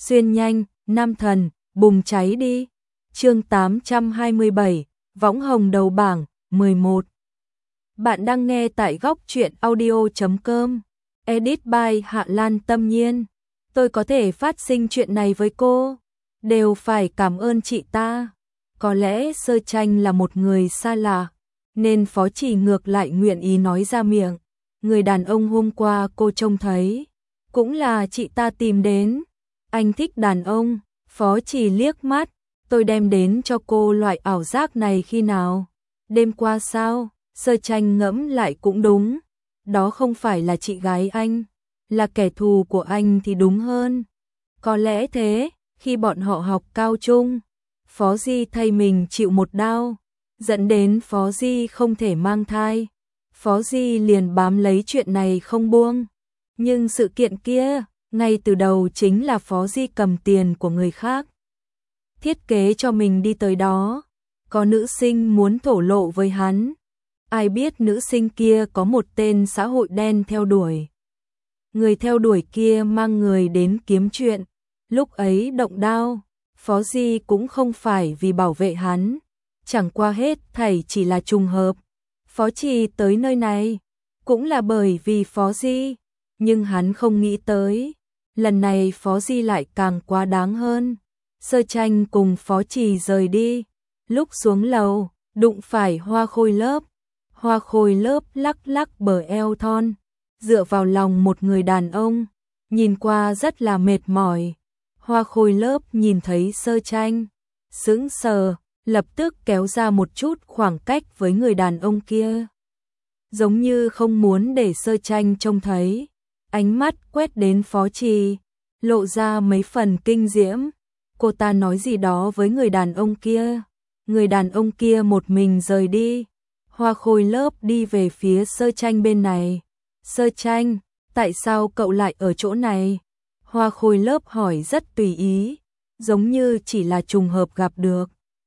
xuyên nhanh, nam thần, bùng cháy đi. Chương 827, võng hồng đầu bảng, 11. Bạn đang nghe tại góc truyện audio.com. Edit by Hạ Lan Tâm Nhiên. Tôi có thể phát sinh chuyện này với cô, đều phải cảm ơn chị ta. Có lẽ Sơ Tranh là một người xa lạ, nên Phó Chỉ ngược lại nguyện ý nói ra miệng. Người đàn ông hôm qua cô trông thấy, cũng là chị ta tìm đến. Anh thích đàn ông. Phó Chỉ liếc mắt. Tôi đem đến cho cô loại ảo giác này khi nào? Đêm qua sao? Sơ Tranh ngẫm lại cũng đúng. Đó không phải là chị gái anh, là kẻ thù của anh thì đúng hơn. Có lẽ thế, khi bọn họ học cao trung, Phó Di thay mình chịu một đau, dẫn đến Phó Di không thể mang thai. Phó Di liền bám lấy chuyện này không buông. Nhưng sự kiện kia, ngay từ đầu chính là Phó Di cầm tiền của người khác, thiết kế cho mình đi tới đó. Có nữ sinh muốn thổ lộ với hắn. Ai biết nữ sinh kia có một tên xã hội đen theo đuổi. Người theo đuổi kia mang người đến kiếm chuyện. Lúc ấy động đao, Phó Di cũng không phải vì bảo vệ hắn. Chẳng qua hết thảy chỉ là trùng hợp. Phó Chỉ tới nơi này, cũng là bởi vì Phó Di. Nhưng hắn không nghĩ tới, lần này Phó Di lại càng quá đáng hơn. Sơ Tranh cùng Phó Chỉ rời đi. Lúc xuống lầu, đụng phải Hoa Khôi Lớp. Hoa Khôi Lớp lắc lắc bờ eo thon, dựa vào lòng một người đàn ông, nhìn qua rất là mệt mỏi. Hoa Khôi Lớp nhìn thấy Sơ Tranh, sững sờ, lập tức kéo ra một chút khoảng cách với người đàn ông kia. Giống như không muốn để Sơ Tranh trông thấy. Ánh mắt quét đến Phó Chỉ, lộ ra mấy phần kinh diễm. Cô ta nói gì đó với người đàn ông kia. Người đàn ông kia một mình rời đi. Hoa Khôi Lớp đi về phía Sơ Tranh bên này. Sơ Tranh, tại sao cậu lại ở chỗ này? Hoa Khôi Lớp hỏi rất tùy ý, giống như chỉ là trùng hợp gặp được.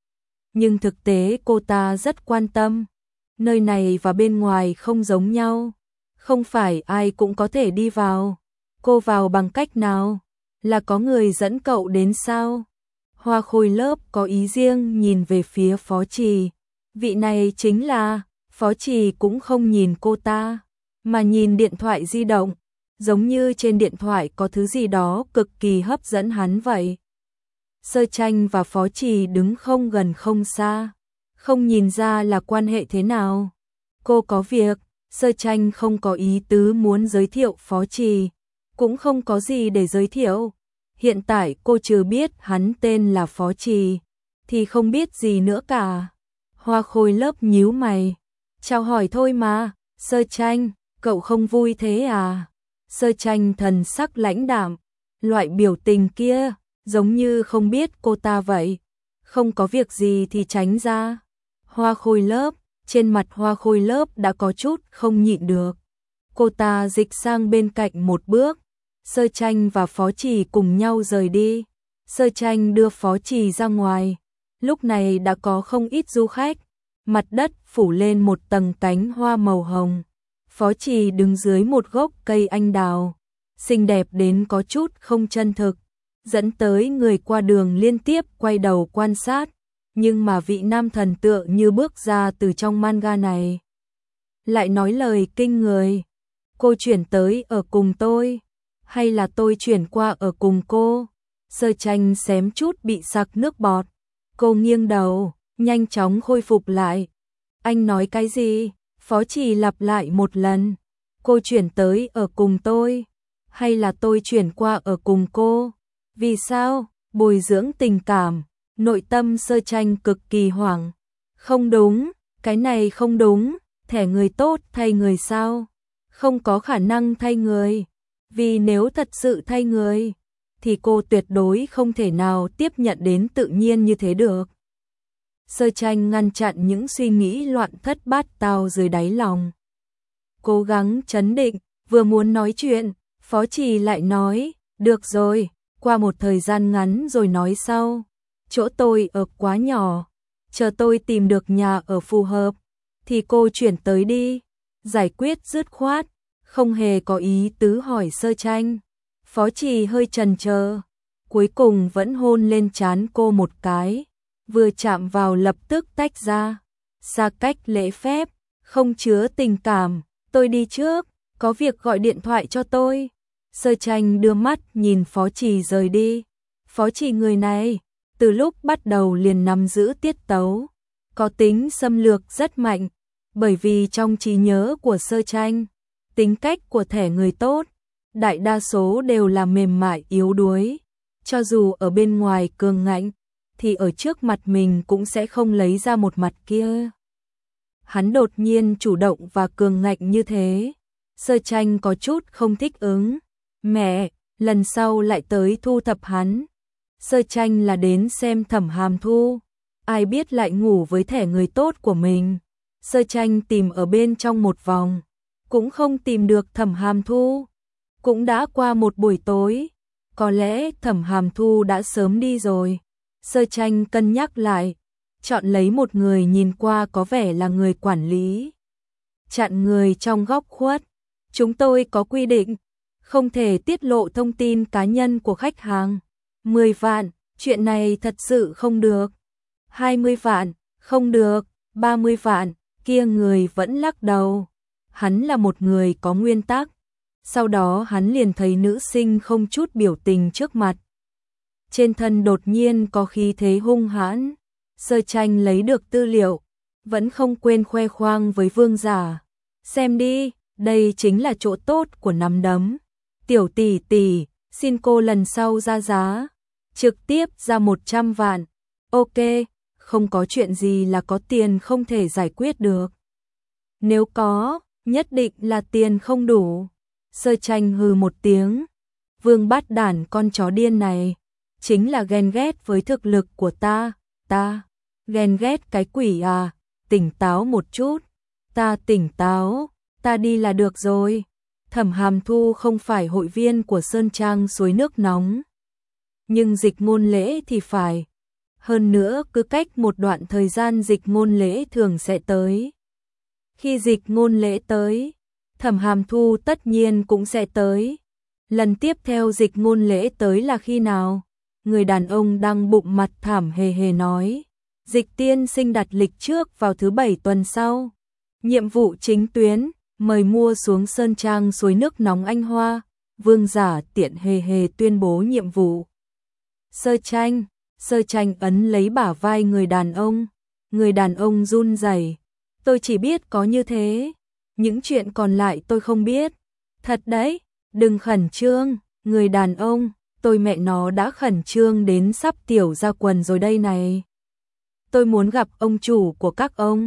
Nhưng thực tế cô ta rất quan tâm. Nơi này và bên ngoài không giống nhau. Không phải ai cũng có thể đi vào. Cô vào bằng cách nào? Là có người dẫn cậu đến sao? Hoa Khôi Lớp có ý riêng nhìn về phía Phó Chỉ. Vị này chính là... Phó Chỉ cũng không nhìn cô ta, mà nhìn điện thoại di động. Giống như trên điện thoại có thứ gì đó cực kỳ hấp dẫn hắn vậy. Sơ Tranh và Phó Chỉ đứng không gần không xa, không nhìn ra là quan hệ thế nào. Cô có việc. Sơ Tranh không có ý tứ muốn giới thiệu Phó Chỉ, cũng không có gì để giới thiệu. Hiện tại cô chưa biết hắn tên là Phó Chỉ, thì không biết gì nữa cả. Hoa Khôi Lớp nhíu mày. Chào hỏi thôi mà. Sơ Tranh, cậu không vui thế à? Sơ Tranh thần sắc lãnh đạm, loại biểu tình kia, giống như không biết cô ta vậy. Không có việc gì thì tránh ra. Hoa Khôi Lớp, trên mặt Hoa Khôi Lớp đã có chút không nhịn được. Cô ta dịch sang bên cạnh một bước. Sơ Tranh và Phó Chỉ cùng nhau rời đi. Sơ Tranh đưa Phó Chỉ ra ngoài. Lúc này đã có không ít du khách. Mặt đất phủ lên một tầng cánh hoa màu hồng. Phó Chỉ đứng dưới một gốc cây anh đào, xinh đẹp đến có chút không chân thực, dẫn tới người qua đường liên tiếp quay đầu quan sát. Nhưng mà vị nam thần tựa như bước ra từ trong manga này, lại nói lời kinh người. Cô chuyển tới ở cùng tôi, hay là tôi chuyển qua ở cùng cô? Sơ Tranh xém chút bị sặc nước bọt. Cô nghiêng đầu, nhanh chóng khôi phục lại. Anh nói cái gì? Phó Chỉ lặp lại một lần. Cô chuyển tới ở cùng tôi, hay là tôi chuyển qua ở cùng cô? Vì sao? Bồi dưỡng tình cảm. Nội tâm Sơ Tranh cực kỳ hoảng. Không đúng, cái này không đúng. Thẻ người tốt thay người sao? Không có khả năng thay người. Vì nếu thật sự thay người, thì cô tuyệt đối không thể nào tiếp nhận đến tự nhiên như thế được. Sơ Tranh ngăn chặn những suy nghĩ loạn thất bát tao dưới đáy lòng. Cố gắng trấn định, vừa muốn nói chuyện, Phó Chỉ lại nói, được rồi, qua một thời gian ngắn rồi nói sau. Chỗ tôi ở quá nhỏ, chờ tôi tìm được nhà ở phù hợp, thì cô chuyển tới đi. Giải quyết dứt khoát, không hề có ý tứ hỏi Sơ Tranh. Phó Chỉ hơi chần chờ. cuối cùng vẫn hôn lên trán cô một cái, vừa chạm vào lập tức tách ra, xa cách lễ phép, không chứa tình cảm, tôi đi trước, có việc gọi điện thoại cho tôi. Sơ Tranh đưa mắt nhìn Phó Trì rời đi. Phó Trì người này, từ lúc bắt đầu liền nắm giữ tiết tấu, có tính xâm lược rất mạnh, bởi vì trong trí nhớ của Sơ Tranh, tính cách của thẻ người tốt, đại đa số đều là mềm mại yếu đuối, cho dù ở bên ngoài cường ngạnh, thì ở trước mặt mình cũng sẽ không lấy ra một mặt kia. Hắn đột nhiên chủ động và cường ngạnh như thế, Sơ Tranh có chút không thích ứng. Mẹ, lần sau lại tới thu thập hắn. Sơ Tranh là đến xem Thẩm Hàm Thu, ai biết lại ngủ với thẻ người tốt của mình. Sơ Tranh tìm ở bên trong một vòng, cũng không tìm được Thẩm Hàm Thu. Cũng đã qua một buổi tối, có lẽ Thẩm Hàm Thu đã sớm đi rồi. Sơ Tranh cân nhắc lại, chọn lấy một người nhìn qua có vẻ là người quản lý. Chặn người trong góc khuất. Chúng tôi có quy định, không thể tiết lộ thông tin cá nhân của khách hàng. 10 vạn, chuyện này thật sự không được. 20 vạn, không được. 30 vạn, kia người vẫn lắc đầu. Hắn là một người có nguyên tắc. Sau đó hắn liền thấy nữ sinh không chút biểu tình trước mặt. Trên thân đột nhiên có khí thế hung hãn. Sơ Tranh lấy được tư liệu, vẫn không quên khoe khoang với vương giả. Xem đi, đây chính là chỗ tốt của nắm đấm. Tiểu tỷ tỷ, xin cô lần sau ra giá, trực tiếp ra 100 vạn. Ok, không có chuyện gì là có tiền không thể giải quyết được. Nếu có, nhất định là tiền không đủ. Sơ Tranh hừ một tiếng. Vương bát đản con chó điên này, chính là ghen ghét với thực lực của ta. Ghen ghét cái quỷ à, tỉnh táo một chút. Ta tỉnh táo, ta đi là được rồi. Thẩm Hàm Thu không phải hội viên của Sơn Trang suối nước nóng, nhưng Dịch Ngôn Lễ thì phải. Hơn nữa cứ cách một đoạn thời gian Dịch Ngôn Lễ thường sẽ tới. Khi Dịch Ngôn Lễ tới, Thẩm Hàm Thu tất nhiên cũng sẽ tới. Lần tiếp theo Dịch Ngôn Lễ tới là khi nào? Người đàn ông đang bụng mặt thảm hề hề nói. Dịch tiên sinh đặt lịch trước vào thứ 7 tuần sau. Nhiệm vụ chính tuyến, mời mua xuống Sơn Trang suối nước nóng Anh Hoa. Vương giả tiện hề hề tuyên bố nhiệm vụ. Sơ Tranh ấn lấy bả vai người đàn ông. Người đàn ông run rẩy. Tôi chỉ biết có như thế. Những chuyện còn lại tôi không biết. Thật đấy, đừng khẩn trương. Người đàn ông, tôi mẹ nó đã khẩn trương đến sắp tiểu ra quần rồi đây này. Tôi muốn gặp ông chủ của các ông.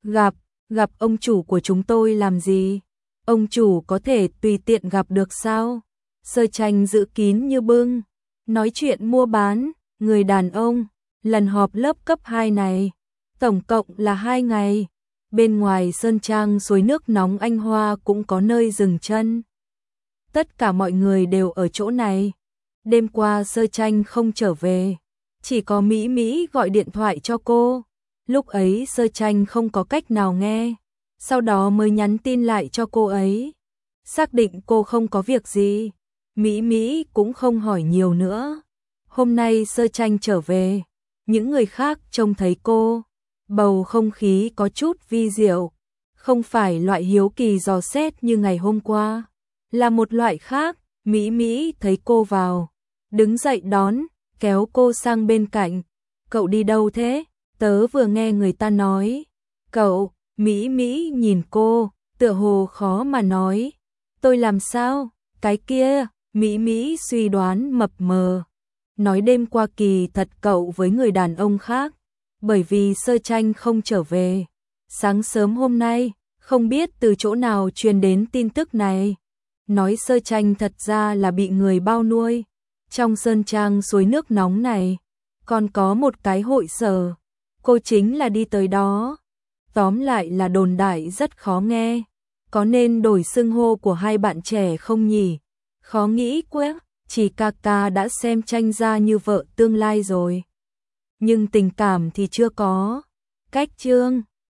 Gặp ông chủ của chúng tôi làm gì? Ông chủ có thể tùy tiện gặp được sao? Sơ Tranh giữ kín như bưng. Nói chuyện mua bán, người đàn ông, lần họp lớp cấp 2 này, tổng cộng là 2 ngày. Bên ngoài Sơn Trang suối nước nóng Anh Hoa cũng có nơi dừng chân. Tất cả mọi người đều ở chỗ này. Đêm qua Sơ Tranh không trở về, chỉ có Mỹ Mỹ gọi điện thoại cho cô. Lúc ấy Sơ Tranh không có cách nào nghe, sau đó mới nhắn tin lại cho cô ấy. Xác định cô không có việc gì, Mỹ Mỹ cũng không hỏi nhiều nữa. Hôm nay Sơ Tranh trở về, những người khác trông thấy cô, bầu không khí có chút vi diệu, không phải loại hiếu kỳ dò xét như ngày hôm qua, là một loại khác. Mỹ Mỹ thấy cô vào, đứng dậy đón, kéo cô sang bên cạnh. Cậu đi đâu thế? Tớ vừa nghe người ta nói. Cậu, Mỹ Mỹ nhìn cô, tựa hồ khó mà nói. Tôi làm sao? Cái kia, Mỹ Mỹ suy đoán mập mờ. Nói đêm qua kỳ thật cậu với người đàn ông khác, bởi vì Sơ Tranh không trở về. Sáng sớm hôm nay, không biết từ chỗ nào truyền đến tin tức này. Nói Sơ Tranh thật ra là bị người bao nuôi. Trong Sơn Trang suối nước nóng này, còn có một cái hội sở. Cô chính là đi tới đó. Tóm lại là đồn đại rất khó nghe. Có nên đổi xưng hô của hai bạn trẻ không nhỉ? Khó nghĩ quá, chỉ ca ca đã xem Tranh ra như vợ tương lai rồi. Nhưng tình cảm thì chưa có. Cách chương